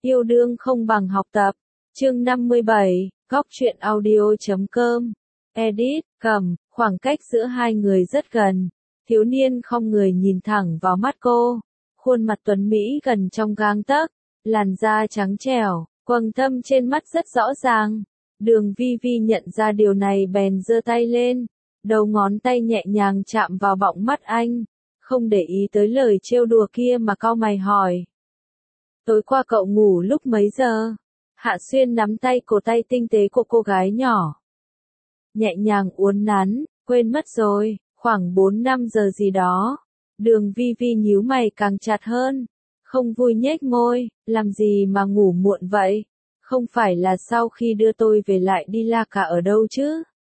Yêu đương không bằng học tập. Chương 57, Góc truyện audio.com. Edit, cầm, khoảng cách giữa hai người rất gần. Thiếu niên không người nhìn thẳng vào mắt cô. Khuôn mặt tuấn mỹ gần trong gang tấc, làn da trắng trẻo, quầng thâm trên mắt rất rõ ràng. Đường Vi Vi nhận ra điều này bèn giơ tay lên, đầu ngón tay nhẹ nhàng chạm vào bọng mắt anh, không để ý tới lời trêu đùa kia mà cau mày hỏi. Tối qua cậu ngủ lúc mấy giờ? Hạ Xuyên nắm tay cổ tay tinh tế của cô gái nhỏ, nhẹ nhàng uốn nắn, quên mất rồi, khoảng 4-5 giờ gì đó. Đường Vi Vi nhíu mày càng chặt hơn, không vui nhếch môi, làm gì mà ngủ muộn vậy? Không phải là sau khi đưa tôi về lại đi la cả ở đâu chứ?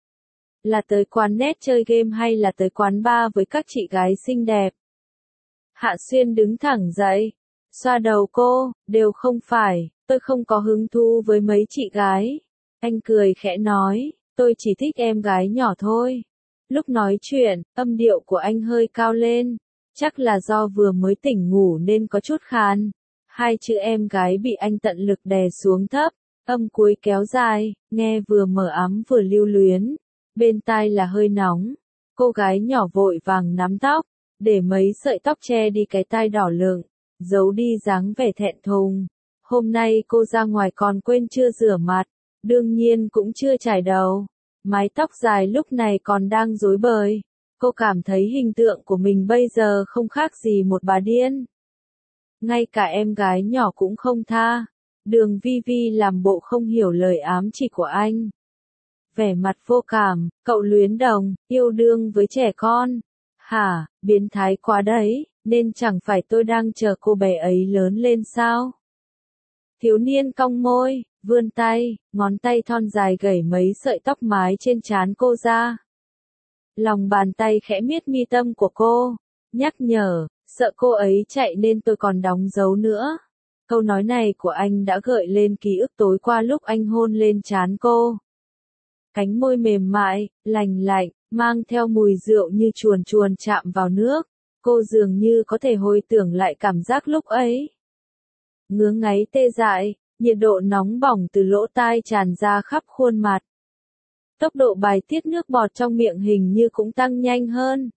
Là tới quán net chơi game hay là tới quán bar với các chị gái xinh đẹp? Hạ Xuyên đứng thẳng dậy, xoa đầu cô, đều không phải, tôi không có hứng thú với mấy chị gái. Anh cười khẽ nói, tôi chỉ thích em gái nhỏ thôi. Lúc nói chuyện, âm điệu của anh hơi cao lên, chắc là do vừa mới tỉnh ngủ nên có chút khàn. Hai chữ em gái bị anh tận lực đè xuống thấp, âm cuối kéo dài, nghe vừa mờ ám vừa lưu luyến. Bên tai là hơi nóng, cô gái nhỏ vội vàng nắm tóc, để mấy sợi tóc che đi cái tai đỏ lựng, giấu đi dáng vẻ thẹn thùng. Hôm nay cô ra ngoài còn quên chưa rửa mặt, đương nhiên cũng chưa chải đầu. Mái tóc dài lúc này còn đang rối bời. Cô cảm thấy hình tượng của mình bây giờ không khác gì một bà điên. Ngay cả em gái nhỏ cũng không tha. Đường Vi Vi làm bộ không hiểu lời ám chỉ của anh. Vẻ mặt vô cảm, cậu luyến đồng, yêu đương với trẻ con. Hả, biến thái quá đấy, nên chẳng phải tôi đang chờ cô bé ấy lớn lên sao? Thiếu niên cong môi, vươn tay, ngón tay thon dài gẩy mấy sợi tóc mái trên trán cô ra. Lòng bàn tay khẽ miết mi tâm của cô, nhắc nhở, sợ cô ấy chạy nên tôi còn đóng dấu nữa. Câu nói này của anh đã gợi lên ký ức tối qua lúc anh hôn lên trán cô. Cánh môi mềm mại, lành lạnh, mang theo mùi rượu như chuồn chuồn chạm vào nước. Cô dường như có thể hồi tưởng lại cảm giác lúc ấy. Ngứa ngáy tê dại, nhiệt độ nóng bỏng từ lỗ tai tràn ra khắp khuôn mặt. Tốc độ bài tiết nước bọt trong miệng hình như cũng tăng nhanh hơn.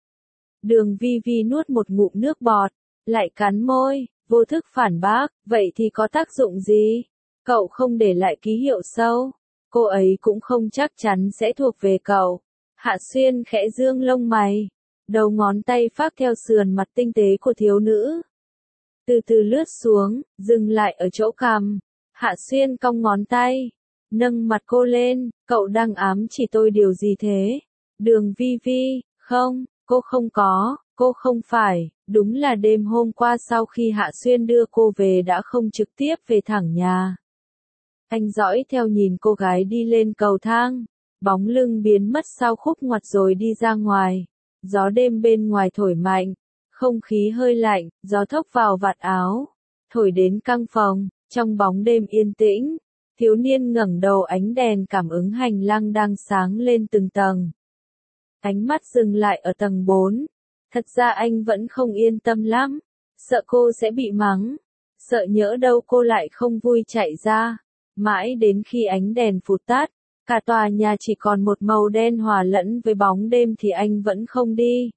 Đường Vi Vi nuốt một ngụm nước bọt, lại cắn môi, vô thức phản bác, vậy thì có tác dụng gì? Cậu không để lại ký hiệu sâu, cô ấy cũng không chắc chắn sẽ thuộc về cậu. Hạ Xuyên khẽ dương lông mày, đầu ngón tay phác theo sườn mặt tinh tế của thiếu nữ. Từ từ lướt xuống, dừng lại ở chỗ cằm. Hạ Xuyên cong ngón tay, nâng mặt cô lên, cậu đang ám chỉ tôi điều gì thế? Đường Vi Vi, không, cô không phải, đúng là đêm hôm qua sau khi Hạ Xuyên đưa cô về đã không trực tiếp về thẳng nhà. Anh dõi theo nhìn cô gái đi lên cầu thang, bóng lưng biến mất sau khúc ngoặt rồi đi ra ngoài. Gió đêm bên ngoài thổi mạnh, không khí hơi lạnh, gió thốc vào vạt áo, thổi đến căng phòng, trong bóng đêm yên tĩnh. Thiếu niên ngẩng đầu, ánh đèn cảm ứng hành lang đang sáng lên từng tầng. Ánh mắt dừng lại ở tầng 4. Thật ra anh vẫn không yên tâm lắm, sợ cô sẽ bị mắng, sợ nhỡ đâu cô lại không vui chạy ra. Mãi đến khi ánh đèn phụt tắt, cả tòa nhà chỉ còn một màu đen hòa lẫn với bóng đêm thì anh vẫn không đi.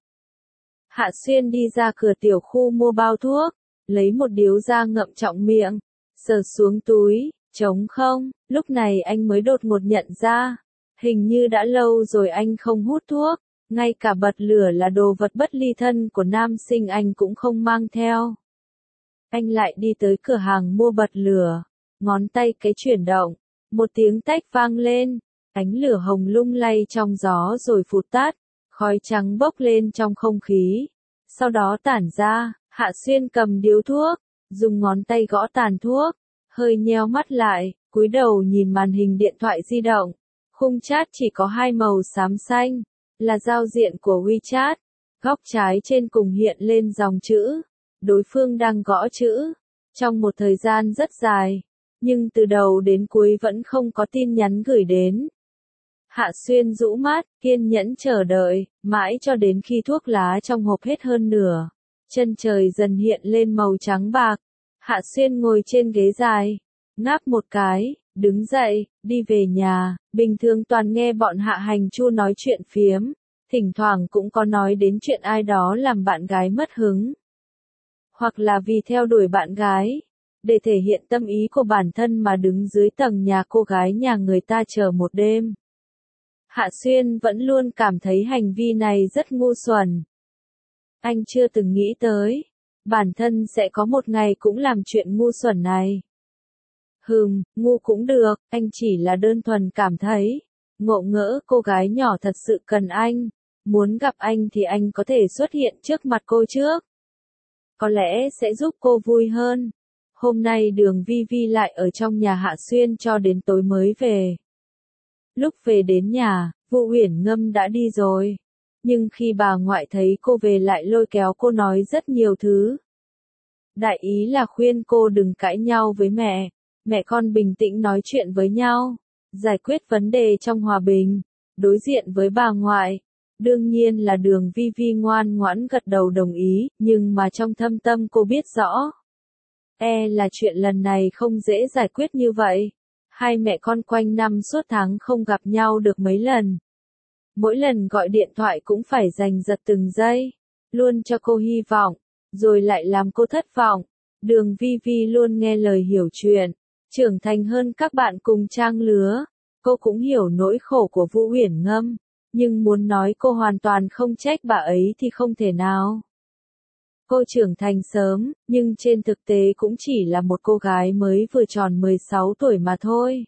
Hạ Xuyên đi ra cửa tiểu khu mua bao thuốc, lấy một điếu ra ngậm trọng miệng, sờ xuống túi, trống không. Lúc này anh mới đột ngột nhận ra, hình như đã lâu rồi anh không hút thuốc, ngay cả bật lửa là đồ vật bất ly thân của nam sinh anh cũng không mang theo. Anh lại đi tới cửa hàng mua bật lửa, ngón tay cái chuyển động, một tiếng tách vang lên, ánh lửa hồng lung lay trong gió rồi phụt tắt, khói trắng bốc lên trong không khí, sau đó tản ra. Hạ Xuyên cầm điếu thuốc, dùng ngón tay gõ tàn thuốc, hơi nheo mắt lại, cúi đầu nhìn màn hình điện thoại di động. Khung chat chỉ có hai màu xám xanh, là giao diện của WeChat. Góc trái trên cùng hiện lên dòng chữ, đối phương đang gõ chữ, trong một thời gian rất dài, nhưng từ đầu đến cuối vẫn không có tin nhắn gửi đến. Hạ Xuyên rũ mắt, kiên nhẫn chờ đợi, mãi cho đến khi thuốc lá trong hộp hết hơn nửa. Chân trời dần hiện lên màu trắng bạc. Hạ Xuyên ngồi trên ghế dài, ngáp một cái, đứng dậy, đi về nhà, bình thường toàn nghe bọn Hạ Hành Chu nói chuyện phiếm, thỉnh thoảng cũng có nói đến chuyện ai đó làm bạn gái mất hứng. Hoặc là vì theo đuổi bạn gái, để thể hiện tâm ý của bản thân mà đứng dưới tầng nhà cô gái nhà người ta chờ một đêm. Hạ Xuyên vẫn luôn cảm thấy hành vi này rất ngu xuẩn. Anh chưa từng nghĩ tới, bản thân sẽ có một ngày cũng làm chuyện ngu xuẩn này. Ngu cũng được, anh chỉ là đơn thuần cảm thấy, ngộ ngỡ cô gái nhỏ thật sự cần anh, muốn gặp anh thì anh có thể xuất hiện trước mặt cô trước. Có lẽ sẽ giúp cô vui hơn. Hôm nay Đường Vi Vi lại ở trong nhà Hạ Xuyên cho đến tối mới về. Lúc về đến nhà, Vũ Uyển Ngâm đã đi rồi. Nhưng khi bà ngoại thấy cô về lại lôi kéo cô nói rất nhiều thứ. Đại ý là khuyên cô đừng cãi nhau với mẹ con bình tĩnh nói chuyện với nhau, giải quyết vấn đề trong hòa bình, đối diện với bà ngoại. Đương nhiên là Đường Vi Vi ngoan ngoãn gật đầu đồng ý, nhưng mà trong thâm tâm cô biết rõ. Là chuyện lần này không dễ giải quyết như vậy. Hai mẹ con quanh năm suốt tháng không gặp nhau được mấy lần. Mỗi lần gọi điện thoại cũng phải giành giật từng giây, luôn cho cô hy vọng, rồi lại làm cô thất vọng. Đường Vi Vi luôn nghe lời hiểu chuyện, trưởng thành hơn các bạn cùng trang lứa. Cô cũng hiểu nỗi khổ của Vũ Uyển Ngâm, nhưng muốn nói cô hoàn toàn không trách bà ấy thì không thể nào. Cô trưởng thành sớm, nhưng trên thực tế cũng chỉ là một cô gái mới vừa tròn 16 tuổi mà thôi.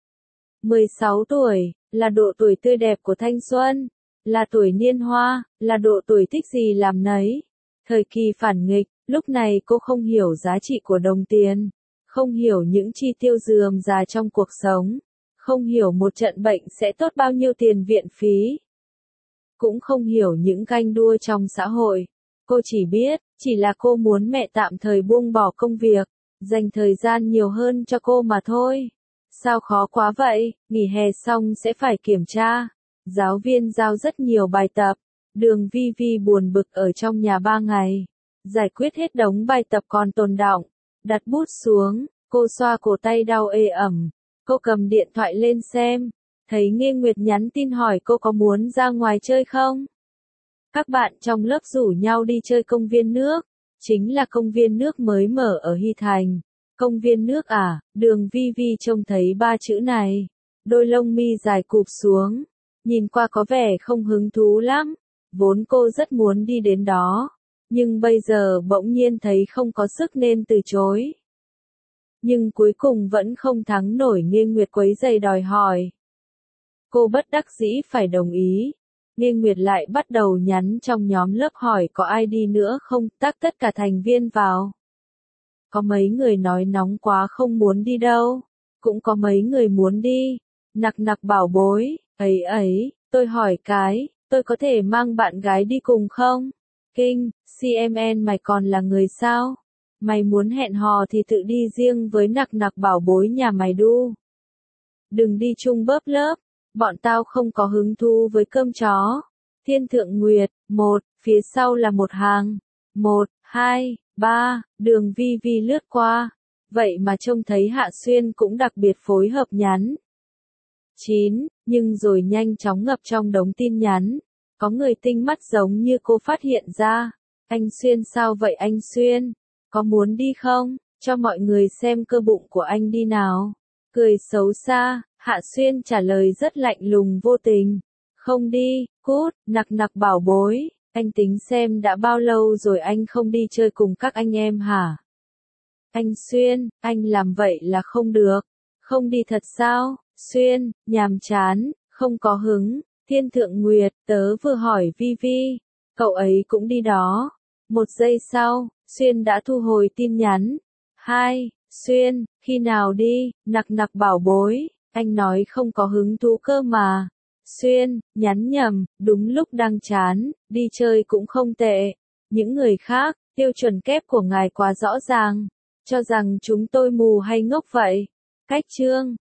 16 tuổi, là độ tuổi tươi đẹp của thanh xuân, là tuổi niên hoa, là độ tuổi thích gì làm nấy. Thời kỳ phản nghịch, lúc này cô không hiểu giá trị của đồng tiền, không hiểu những chi tiêu rườm rà trong cuộc sống, không hiểu một trận bệnh sẽ tốt bao nhiêu tiền viện phí. Cũng không hiểu những ganh đua trong xã hội. Cô chỉ biết, chỉ là cô muốn mẹ tạm thời buông bỏ công việc, dành thời gian nhiều hơn cho cô mà thôi. Sao khó quá vậy, nghỉ hè xong sẽ phải kiểm tra. Giáo viên giao rất nhiều bài tập. Đường Vi Vi buồn bực ở trong nhà 3 ngày. Giải quyết hết đống bài tập còn tồn đọng. Đặt bút xuống, cô xoa cổ tay đau ê ẩm. Cô cầm điện thoại lên xem. Thấy Nghê Nguyệt nhắn tin hỏi cô có muốn ra ngoài chơi không? Các bạn trong lớp rủ nhau đi chơi công viên nước. Chính là công viên nước mới mở ở Hy Thành. Công viên nước à? Đường Vi Vi trông thấy 3 chữ này. Đôi lông mi dài cụp xuống. Nhìn qua có vẻ không hứng thú lắm. Vốn cô rất muốn đi đến đó. Nhưng bây giờ bỗng nhiên thấy không có sức nên từ chối. Nhưng cuối cùng vẫn không thắng nổi Nghê Nguyệt quấy giày đòi hỏi. Cô bất đắc dĩ phải đồng ý. Nghê Nguyệt lại bắt đầu nhắn trong nhóm lớp hỏi có ai đi nữa không, tag tất cả thành viên vào. Có mấy người nói nóng quá không muốn đi đâu. Cũng có mấy người muốn đi. Nặc nặc bảo bối, ấy, tôi hỏi cái, tôi có thể mang bạn gái đi cùng không? Kinh, CMN mày còn là người sao? Mày muốn hẹn hò thì tự đi riêng với nặc nặc bảo bối nhà mày đu. Đừng đi chung bớp lớp, bọn tao không có hứng thú với cơm chó. Thiên Thượng Nguyệt, 1, phía sau là một hàng. 1, 2, 3, Đường Vi Vi lướt qua. Vậy mà trông thấy Hạ Xuyên cũng đặc biệt phối hợp nhắn. 9, nhưng rồi nhanh chóng ngập trong đống tin nhắn. Có người tinh mắt giống như cô phát hiện ra. Anh Xuyên sao vậy anh Xuyên? Có muốn đi không? Cho mọi người xem cơ bụng của anh đi nào. Cười xấu xa, Hạ Xuyên trả lời rất lạnh lùng vô tình. Không đi, cút, nặc nặc bảo bối. Anh tính xem đã bao lâu rồi anh không đi chơi cùng các anh em hả? Anh Xuyên, anh làm vậy là không được. Không đi thật sao? Xuyên, nhàm chán, không có hứng. Thiên Thượng Nguyệt, tớ vừa hỏi Vi Vi. Cậu ấy cũng đi đó. 1 giây sau, Xuyên đã thu hồi tin nhắn. 2, Xuyên, khi nào đi? Nặc nặc bảo bối, anh nói không có hứng thú cơ mà. Xuyên, nhắn nhầm, đúng lúc đang chán, đi chơi cũng không tệ. Những người khác, tiêu chuẩn kép của ngài quá rõ ràng. Cho rằng chúng tôi mù hay ngốc vậy. Cách chương